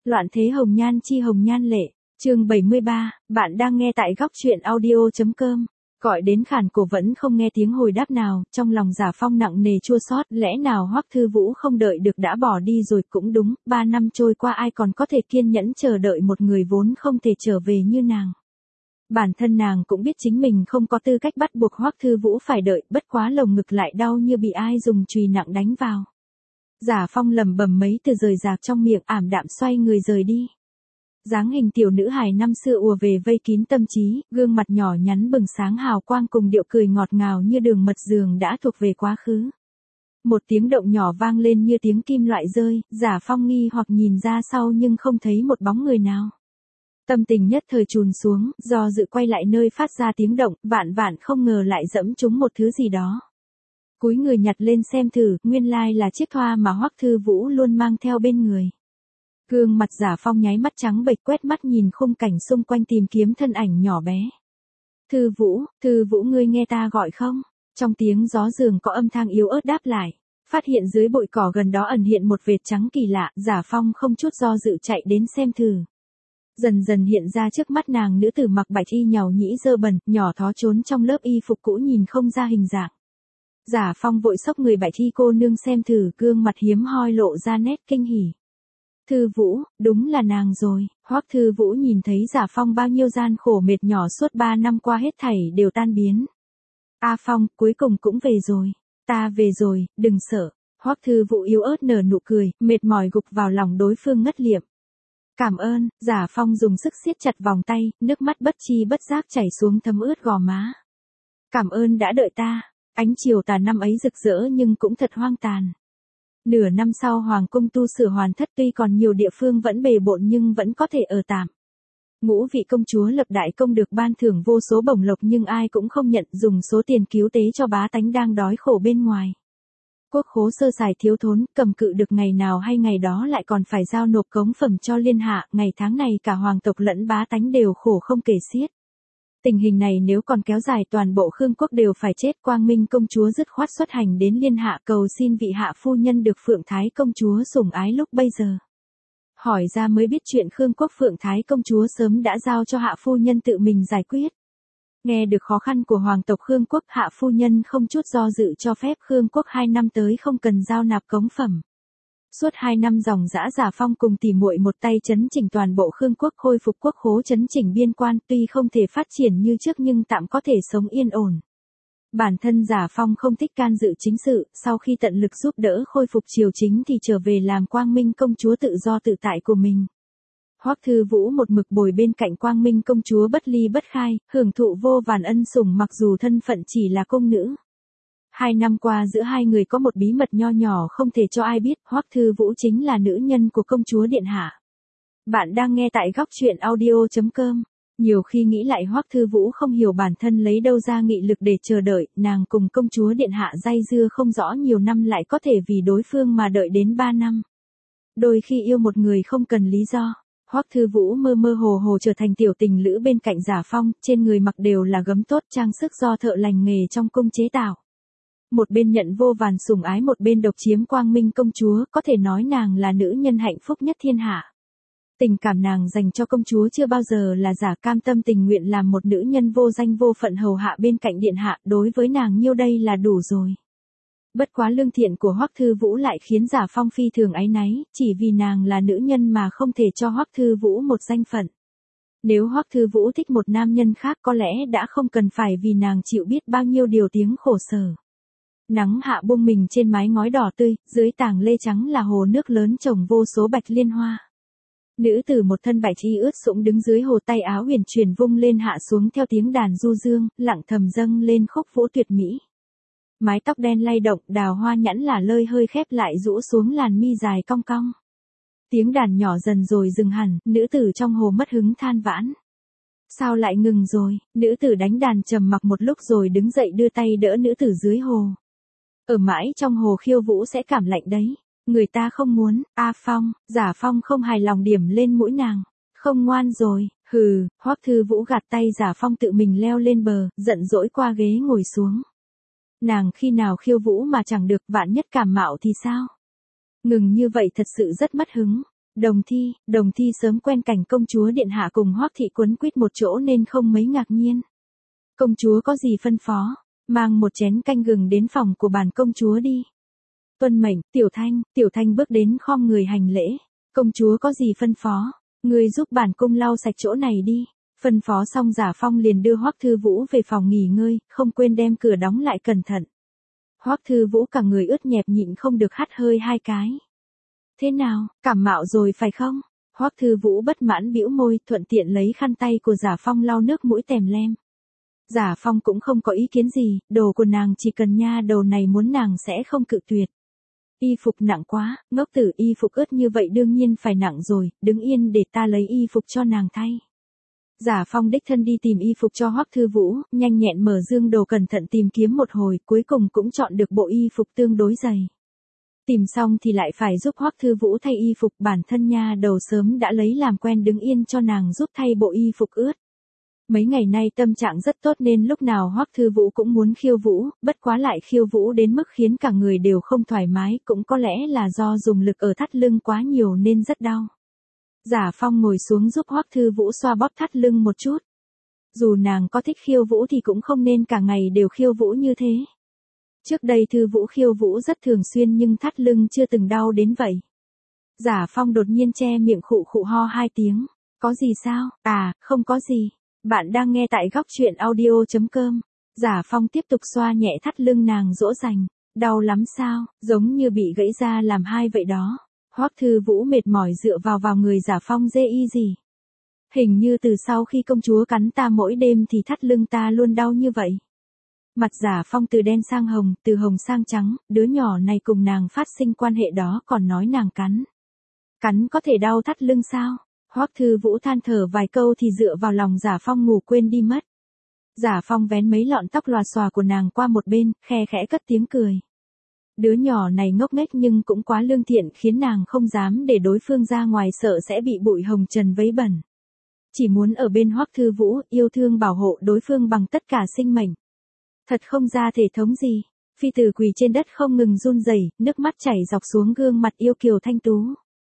Loạn thế hồng nhan chi hồng nhan lệ, chương 73, bạn đang nghe tại góc truyện audio.com. Gọi đến khản cổ vẫn không nghe tiếng hồi đáp nào, trong lòng Giả Phong nặng nề chua xót, lẽ nào Hoắc Thư Vũ không đợi được đã bỏ đi rồi. Cũng đúng, 3 năm trôi qua ai còn có thể kiên nhẫn chờ đợi một người vốn không thể trở về như nàng. Bản thân nàng cũng biết chính mình không có tư cách bắt buộc Hoắc Thư Vũ phải đợi, bất quá lồng ngực lại đau như bị ai dùng chùy nặng đánh vào. Giả Phong lẩm bẩm mấy từ rời rạc trong miệng, ảm đạm xoay người rời đi. Dáng hình tiểu nữ hài năm xưa ùa về vây kín tâm trí, gương mặt nhỏ nhắn bừng sáng hào quang cùng điệu cười ngọt ngào như đường mật dường đã thuộc về quá khứ. Một tiếng động nhỏ vang lên như tiếng kim loại rơi, Giả Phong nghi hoặc nhìn ra sau nhưng không thấy một bóng người nào. Tâm tình nhất thời trùn xuống, do dự quay lại nơi phát ra tiếng động, vạn vạn không ngờ lại dẫm trúng một thứ gì đó. Cúi người nhặt lên xem thử, nguyên lai là chiếc thoa mà Hoắc Thư Vũ luôn mang theo bên người. Gương mặt Giả Phong nháy mắt trắng bệch, quét mắt nhìn khung cảnh xung quanh tìm kiếm thân ảnh nhỏ bé. Thư Vũ ngươi nghe ta gọi không? Trong tiếng gió giường có âm thanh yếu ớt đáp lại. Phát hiện dưới bụi cỏ gần đó ẩn hiện một vệt trắng kỳ lạ, Giả Phong không chút do dự chạy đến xem thử. Dần dần hiện ra trước mắt nàng nữ tử mặc bạch y nhàu nhĩ dơ bẩn, nhỏ thó trốn trong lớp y phục cũ nhìn không ra hình dạng. Giả Phong vội xốc người bạch y cô nương xem thử, gương mặt hiếm hoi lộ ra nét kinh hỉ. Thư Vũ, đúng là nàng rồi. Hoắc Thư Vũ nhìn thấy Giả Phong bao nhiêu gian khổ mệt nhỏ suốt 3 năm qua hết thảy đều tan biến. A Phong, cuối cùng cũng về rồi. Ta về rồi, đừng sợ. Hoắc Thư Vũ yếu ớt nở nụ cười, mệt mỏi gục vào lòng đối phương ngất liệm. Cảm ơn. Giả Phong dùng sức siết chặt vòng tay, nước mắt bất chi bất giác chảy xuống thấm ướt gò má. Cảm ơn đã đợi ta. Ánh chiều tà năm ấy rực rỡ nhưng cũng thật hoang tàn. Nửa năm sau hoàng cung tu sửa hoàn thất, tuy còn nhiều địa phương vẫn bề bộn nhưng vẫn có thể ở tạm. Ngũ vị công chúa lập đại công được ban thưởng vô số bổng lộc nhưng ai cũng không nhận, dùng số tiền cứu tế cho bá tánh đang đói khổ bên ngoài. Quốc khố sơ sài thiếu thốn, cầm cự được ngày nào hay ngày đó lại còn phải giao nộp cống phẩm cho liên hạ, ngày tháng này cả hoàng tộc lẫn bá tánh đều khổ không kể xiết. Tình hình này nếu còn kéo dài toàn bộ Khương quốc đều phải chết. Quang Minh công chúa dứt khoát xuất hành đến liên hạ cầu xin vị hạ phu nhân được Phượng Thái công chúa sủng ái lúc bây giờ. Hỏi ra mới biết chuyện Khương quốc Phượng Thái công chúa sớm đã giao cho hạ phu nhân tự mình giải quyết. Nghe được khó khăn của hoàng tộc Khương quốc, hạ phu nhân không chút do dự cho phép Khương quốc 2 năm tới không cần giao nạp cống phẩm. Suốt 2 năm dòng dã, Giả Phong cùng tỉ muội một tay chấn chỉnh toàn bộ Khương quốc, khôi phục quốc khố, chấn chỉnh biên quan, tuy không thể phát triển như trước nhưng tạm có thể sống yên ổn. Bản thân Giả Phong không thích can dự chính sự, sau khi tận lực giúp đỡ khôi phục triều chính thì trở về làm Quang Minh công chúa tự do tự tại của mình. Hoắc Thư Vũ một mực bồi bên cạnh Quang Minh công chúa bất ly bất khai, hưởng thụ vô vàn ân sủng mặc dù thân phận chỉ là công nữ. 2 năm qua giữa hai người có một bí mật nho nhỏ không thể cho ai biết, Hoắc Thư Vũ chính là nữ nhân của công chúa điện hạ. Bạn đang nghe tại góc truyện audio.com. Nhiều khi nghĩ lại Hoắc Thư Vũ không hiểu bản thân lấy đâu ra nghị lực để chờ đợi, nàng cùng công chúa điện hạ dây dưa không rõ nhiều năm lại có thể vì đối phương mà đợi đến 3 năm. Đôi khi yêu một người không cần lý do. Hoắc Thư Vũ mơ mơ hồ hồ trở thành tiểu tình lữ bên cạnh Giả Phong, trên người mặc đều là gấm tốt trang sức do thợ lành nghề trong cung chế tạo. Một bên nhận vô vàn sủng ái, một bên độc chiếm Quang Minh công chúa, có thể nói nàng là nữ nhân hạnh phúc nhất thiên hạ. Tình cảm nàng dành cho công chúa chưa bao giờ là giả, cam tâm tình nguyện làm một nữ nhân vô danh vô phận hầu hạ bên cạnh điện hạ, đối với nàng nhiêu đây là đủ rồi. Bất quá lương thiện của Hoắc Thư Vũ lại khiến Giả Phong phi thường áy náy, chỉ vì nàng là nữ nhân mà không thể cho Hoắc Thư Vũ một danh phận. Nếu Hoắc Thư Vũ thích một nam nhân khác có lẽ đã không cần phải vì nàng chịu biết bao nhiêu điều tiếng khổ sở. Nắng hạ buông mình trên mái ngói đỏ tươi, dưới tảng lê trắng là hồ nước lớn trồng vô số bạch liên hoa. Nữ tử một thân bạch y ướt sũng đứng dưới hồ, tay áo huyền chuyển vung lên hạ xuống theo tiếng đàn du dương, lặng thầm dâng lên khúc vũ tuyệt mỹ. Mái tóc đen lay động, đào hoa nhẵn là lơi hơi khép lại rũ xuống làn mi dài cong cong. Tiếng đàn nhỏ dần rồi dừng hẳn, nữ tử trong hồ mất hứng than vãn. Sao lại ngừng rồi? Nữ tử đánh đàn trầm mặc một lúc rồi đứng dậy đưa tay đỡ nữ tử dưới hồ. Ở mãi trong hồ khiêu vũ sẽ cảm lạnh đấy. Người ta không muốn. A Phong. Giả Phong không hài lòng điểm lên mũi nàng. Không ngoan rồi. Hừ. Hoắc Thư Vũ gạt tay Giả Phong tự mình leo lên bờ, giận dỗi qua ghế ngồi xuống. Nàng khi nào khiêu vũ mà chẳng được, vạn nhất cảm mạo thì sao? Ngừng như vậy thật sự rất mất hứng. Đồng Thi sớm quen cảnh công chúa điện hạ cùng Hoắc thị quấn quýt một chỗ nên không mấy ngạc nhiên. Công chúa có gì phân phó? Mang một chén canh gừng đến phòng của bản công chúa đi. Tuân mệnh. Tiểu Thanh bước đến khom người hành lễ. Công chúa có gì phân phó? Ngươi giúp bản cung lau sạch chỗ này đi. Phân phó xong Giả Phong liền đưa Hoắc Thư Vũ về phòng nghỉ ngơi, không quên đem cửa đóng lại cẩn thận. Hoắc Thư Vũ cả người ướt nhẹp nhịn không được hắt hơi 2 cái. Thế nào, cảm mạo rồi phải không? Hoắc Thư Vũ bất mãn bĩu môi, thuận tiện lấy khăn tay của Giả Phong lau nước mũi tèm lem. Giả Phong cũng không có ý kiến gì, đồ của nàng chỉ cần nha đầu này muốn nàng sẽ không cự tuyệt. Y phục nặng quá, ngốc tử, y phục ướt như vậy đương nhiên phải nặng rồi, đứng yên để ta lấy y phục cho nàng thay. Giả Phong đích thân đi tìm y phục cho Hoắc Thư Vũ, nhanh nhẹn mở dương đồ cẩn thận tìm kiếm một hồi, cuối cùng cũng chọn được bộ y phục tương đối dày. Tìm xong thì lại phải giúp Hoắc Thư Vũ thay y phục, bản thân nha đầu sớm đã lấy làm quen đứng yên cho nàng giúp thay bộ y phục ướt. Mấy ngày nay tâm trạng rất tốt nên lúc nào Hoắc Thư Vũ cũng muốn khiêu vũ, bất quá lại khiêu vũ đến mức khiến cả người đều không thoải mái, cũng có lẽ là do dùng lực ở thắt lưng quá nhiều nên rất đau. Giả Phong ngồi xuống giúp Hoắc Thư Vũ xoa bóp thắt lưng một chút. Dù nàng có thích khiêu vũ thì cũng không nên cả ngày đều khiêu vũ như thế. Trước đây Thư Vũ khiêu vũ rất thường xuyên nhưng thắt lưng chưa từng đau đến vậy. Giả Phong đột nhiên che miệng khụ khụ ho 2 tiếng. Có gì sao? À, không có gì. Bạn đang nghe tại góc truyện audio.com. Giả Phong tiếp tục xoa nhẹ thắt lưng nàng dỗ dành. Đau lắm sao? Giống như bị gãy da làm hai vậy đó. Hoắc Thư Vũ mệt mỏi dựa vào người Giả Phong dê y gì. Hình như từ sau khi công chúa cắn ta mỗi đêm thì thắt lưng ta luôn đau như vậy. Mặt Giả Phong từ đen sang hồng, từ hồng sang trắng, đứa nhỏ này cùng nàng phát sinh quan hệ đó còn nói nàng cắn. Cắn có thể đau thắt lưng sao? Hoắc Thư Vũ than thở vài câu thì dựa vào lòng Giả Phong ngủ quên đi mất. Giả Phong vén mấy lọn tóc lòa xòa của nàng qua một bên, khe khẽ cất tiếng cười. Đứa nhỏ này ngốc nghếch nhưng cũng quá lương thiện khiến nàng không dám để đối phương ra ngoài sợ sẽ bị bụi hồng trần vấy bẩn. Chỉ muốn ở bên Hoắc Thư Vũ, yêu thương bảo hộ đối phương bằng tất cả sinh mệnh. Thật không ra thể thống gì. Phi tử quỳ trên đất không ngừng run rẩy, nước mắt chảy dọc xuống gương mặt yêu kiều thanh tú.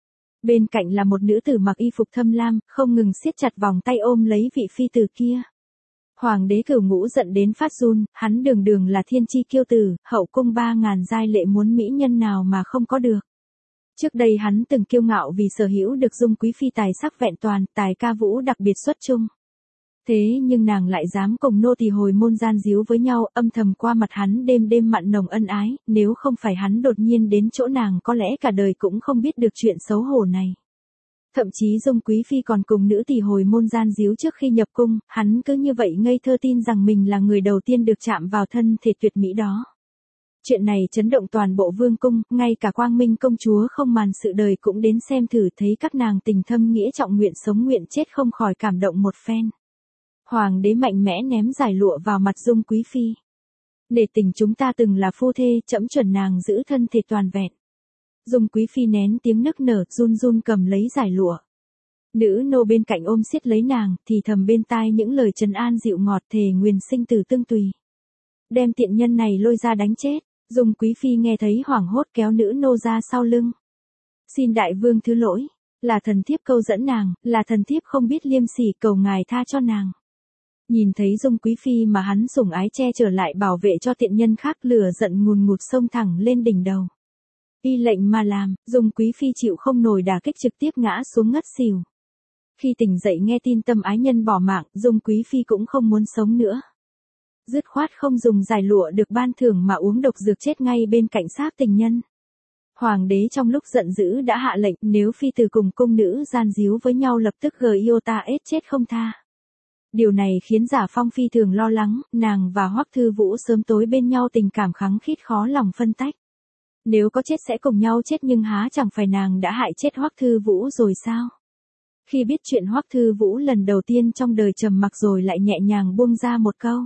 Bên cạnh là một nữ tử mặc y phục thâm lam, không ngừng siết chặt vòng tay ôm lấy vị phi tử kia. Hoàng đế Cửu Ngũ giận đến phát run, hắn đường đường là thiên chi kiêu tử, hậu cung 3000 giai lệ muốn mỹ nhân nào mà không có được. Trước đây hắn từng kiêu ngạo vì sở hữu được Dung quý phi tài sắc vẹn toàn, tài ca vũ đặc biệt xuất chúng. Thế nhưng nàng lại dám cùng nô tỳ hồi môn gian díu với nhau, âm thầm qua mặt hắn đêm đêm mặn nồng ân ái, nếu không phải hắn đột nhiên đến chỗ nàng có lẽ cả đời cũng không biết được chuyện xấu hổ này. Thậm chí Dung quý phi còn cùng nữ tỳ hồi môn gian díu trước khi nhập cung, hắn cứ như vậy ngây thơ tin rằng mình là người đầu tiên được chạm vào thân thể tuyệt mỹ đó. Chuyện này chấn động toàn bộ vương cung, ngay cả Quang Minh công chúa không màn sự đời cũng đến xem thử, thấy các nàng tình thâm nghĩa trọng nguyện sống nguyện chết không khỏi cảm động một phen. Hoàng đế mạnh mẽ ném giải lụa vào mặt Dung quý phi. Nể tình chúng ta từng là phu thê, trẫm chuẩn nàng giữ thân thể toàn vẹn. Dung quý phi nén tiếng nức nở, run run cầm lấy giải lụa. Nữ nô bên cạnh ôm siết lấy nàng, thì thầm bên tai những lời trấn an dịu ngọt, thề nguyền sinh tử tương tùy. Đem tiện nhân này lôi ra đánh chết. Dung quý phi nghe thấy hoảng hốt kéo nữ nô ra sau lưng. Xin đại vương thứ lỗi, là thần thiếp câu dẫn nàng, là thần thiếp không biết liêm sỉ, cầu ngài tha cho nàng. Nhìn thấy Dung quý phi mà hắn sủng ái che chở lại bảo vệ cho tiện nhân khác, lửa giận ngùn ngụt xông thẳng lên đỉnh đầu. Y lệnh mà làm, Dung quý phi chịu không nổi đả kích trực tiếp ngã xuống ngất xỉu. Khi tỉnh dậy nghe tin tâm ái nhân bỏ mạng, Dung quý phi cũng không muốn sống nữa. Dứt khoát không dùng giải lụa được ban thưởng mà uống độc dược chết ngay bên cạnh xác tình nhân. Hoàng đế trong lúc giận dữ đã hạ lệnh, nếu phi tử cùng cung nữ gian díu với nhau lập tức giota ết chết không tha. Điều này khiến Giả Phong phi thường lo lắng, nàng và Hoắc Thư Vũ sớm tối bên nhau tình cảm khăng khít khó lòng phân tách. Nếu có chết sẽ cùng nhau chết, nhưng há chẳng phải nàng đã hại chết Hoắc Thư Vũ rồi sao? Khi biết chuyện, Hoắc Thư Vũ lần đầu tiên trong đời trầm mặc rồi lại nhẹ nhàng buông ra một câu.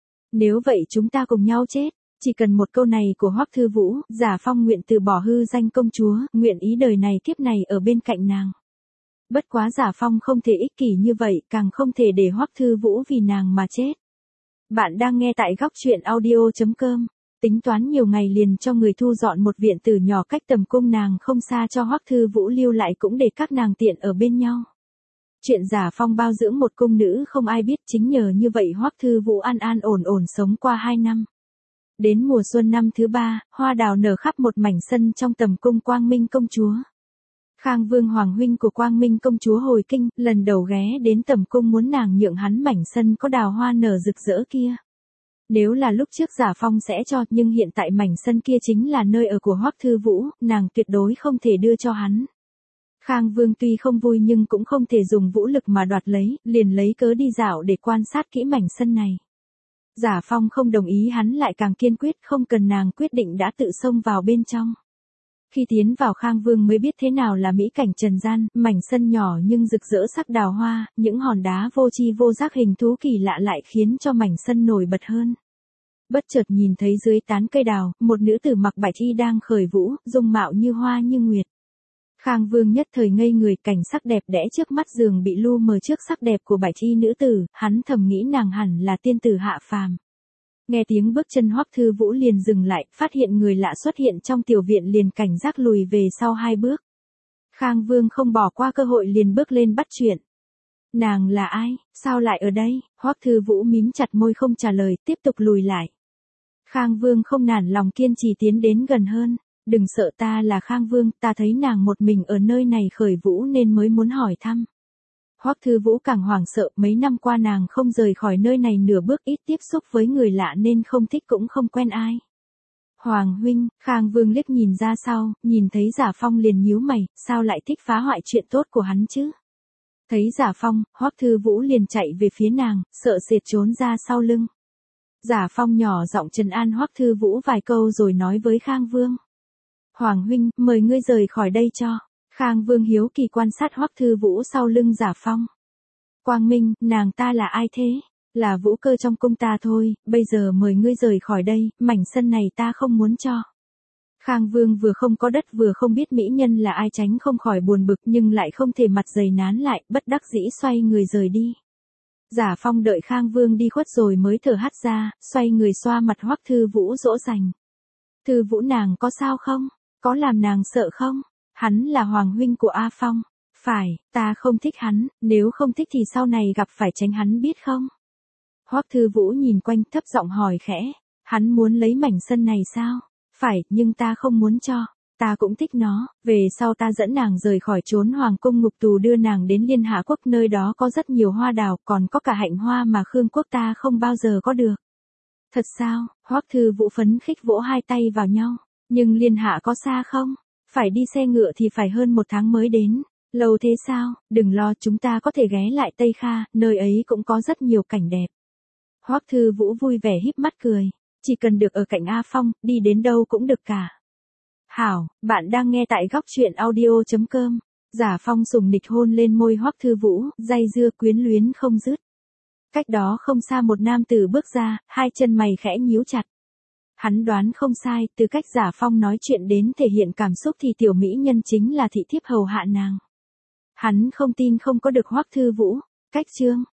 Nếu vậy chúng ta cùng nhau chết. Chỉ cần một câu này của Hoắc Thư Vũ, Giả Phong nguyện từ bỏ hư danh công chúa, nguyện ý đời này kiếp này ở bên cạnh nàng. Bất quá Giả Phong không thể ích kỷ như vậy, càng không thể để Hoắc Thư Vũ vì nàng mà chết. Bạn đang nghe tại góc truyện audio.com. tính toán nhiều ngày liền cho người thu dọn một viện tử nhỏ cách tầm cung nàng không xa cho Hoắc Thư Vũ lưu lại cũng để các nàng tiện ở bên nhau. Chuyện Giả Phong bao dưỡng một cung nữ không ai biết, chính nhờ như vậy Hoắc Thư Vũ an an ổn ổn sống qua 2 năm. Đến mùa xuân năm thứ 3, hoa đào nở khắp một mảnh sân trong tầm cung Quang Minh công chúa. Khang Vương hoàng huynh của Quang Minh công chúa hồi kinh, lần đầu ghé đến tầm cung muốn nàng nhượng hắn mảnh sân có đào hoa nở rực rỡ kia. Nếu là lúc trước Giả Phong sẽ cho, nhưng hiện tại mảnh sân kia chính là nơi ở của Hoắc Thư Vũ, nàng tuyệt đối không thể đưa cho hắn. Khang Vương tuy không vui nhưng cũng không thể dùng vũ lực mà đoạt lấy, liền lấy cớ đi dạo để quan sát kỹ mảnh sân này. Giả Phong không đồng ý, hắn lại càng kiên quyết, không cần nàng quyết định đã tự xông vào bên trong. Khi tiến vào Khang Vương mới biết thế nào là mỹ cảnh trần gian, mảnh sân nhỏ nhưng rực rỡ sắc đào hoa, những hòn đá vô tri vô giác hình thú kỳ lạ lại khiến cho mảnh sân nổi bật hơn. Bất chợt nhìn thấy dưới tán cây đào, một nữ tử mặc bạch y đang khởi vũ, dung mạo như hoa như nguyệt. Khang Vương nhất thời ngây người, cảnh sắc đẹp đẽ trước mắt giường bị lu mờ trước sắc đẹp của bạch y nữ tử, hắn thầm nghĩ nàng hẳn là tiên tử hạ phàm. Nghe tiếng bước chân Hoắc Thư Vũ liền dừng lại, phát hiện người lạ xuất hiện trong tiểu viện liền cảnh giác lùi về sau 2 bước. Khang Vương không bỏ qua cơ hội liền bước lên bắt chuyện. Nàng là ai, sao lại ở đây? Hoắc Thư Vũ mím chặt môi không trả lời, tiếp tục lùi lại. Khang Vương không nản lòng kiên trì tiến đến gần hơn. Đừng sợ, ta là Khang Vương, ta thấy nàng một mình ở nơi này khởi vũ nên mới muốn hỏi thăm. Hoắc Thư Vũ càng hoảng sợ, mấy năm qua nàng không rời khỏi nơi này nửa bước, ít tiếp xúc với người lạ nên không thích cũng không quen ai. Hoàng huynh, Khang Vương liếc nhìn ra sau, nhìn thấy Giả Phong liền nhíu mày, sao lại thích phá hoại chuyện tốt của hắn chứ? Thấy Giả Phong, Hoắc Thư Vũ liền chạy về phía nàng, sợ sệt trốn ra sau lưng. Giả Phong nhỏ giọng trấn an Hoắc Thư Vũ vài câu rồi nói với Khang Vương. Hoàng huynh, mời ngươi rời khỏi đây cho. Khang Vương hiếu kỳ quan sát Hoắc Thư Vũ sau lưng Giả Phong. Quang Minh, nàng ta là ai thế? Là vũ cơ trong cung ta thôi, bây giờ mời ngươi rời khỏi đây, mảnh sân này ta không muốn cho. Khang Vương vừa không có đất vừa không biết mỹ nhân là ai, tránh không khỏi buồn bực nhưng lại không thể mặt dày nán lại, bất đắc dĩ xoay người rời đi. Giả Phong đợi Khang Vương đi khuất rồi mới thở hắt ra, xoay người xoa mặt Hoắc Thư Vũ dỗ dành. Thư Vũ, nàng có sao không? Có làm nàng sợ không? Hắn là hoàng huynh của A Phong. Phải, ta không thích hắn, nếu không thích thì sau này gặp phải tránh hắn biết không? Hoắc Thư Vũ nhìn quanh thấp giọng hỏi khẽ. Hắn muốn lấy mảnh sân này sao? Phải, nhưng ta không muốn cho. Ta cũng thích nó, về sau ta dẫn nàng rời khỏi chốn hoàng cung ngục tù đưa nàng đến Liên Hạ Quốc, nơi đó có rất nhiều hoa đào, còn có cả hạnh hoa mà Khương Quốc ta không bao giờ có được. Thật sao? Hoắc Thư Vũ phấn khích vỗ hai tay vào nhau. Nhưng Liên Hạ có xa không? Phải đi xe ngựa thì phải hơn 1 tháng mới đến. Lâu thế sao? Đừng lo, chúng ta có thể ghé lại Tây Kha, nơi ấy cũng có rất nhiều cảnh đẹp. Hoắc Thư Vũ vui vẻ híp mắt cười. Chỉ cần được ở cạnh A Phong, đi đến đâu cũng được cả. Hảo, bạn đang nghe tại góc truyện audio.com. Giả Phong sùng nịch hôn lên môi Hoắc Thư Vũ, dây dưa quyến luyến không dứt. Cách đó không xa một nam tử bước ra, hai chân mày khẽ nhíu chặt. Hắn đoán không sai, từ cách Giả Phong nói chuyện đến thể hiện cảm xúc thì tiểu mỹ nhân chính là thị thiếp hầu hạ nàng. Hắn không tin không có được Hoắc Thư Vũ. Cách chương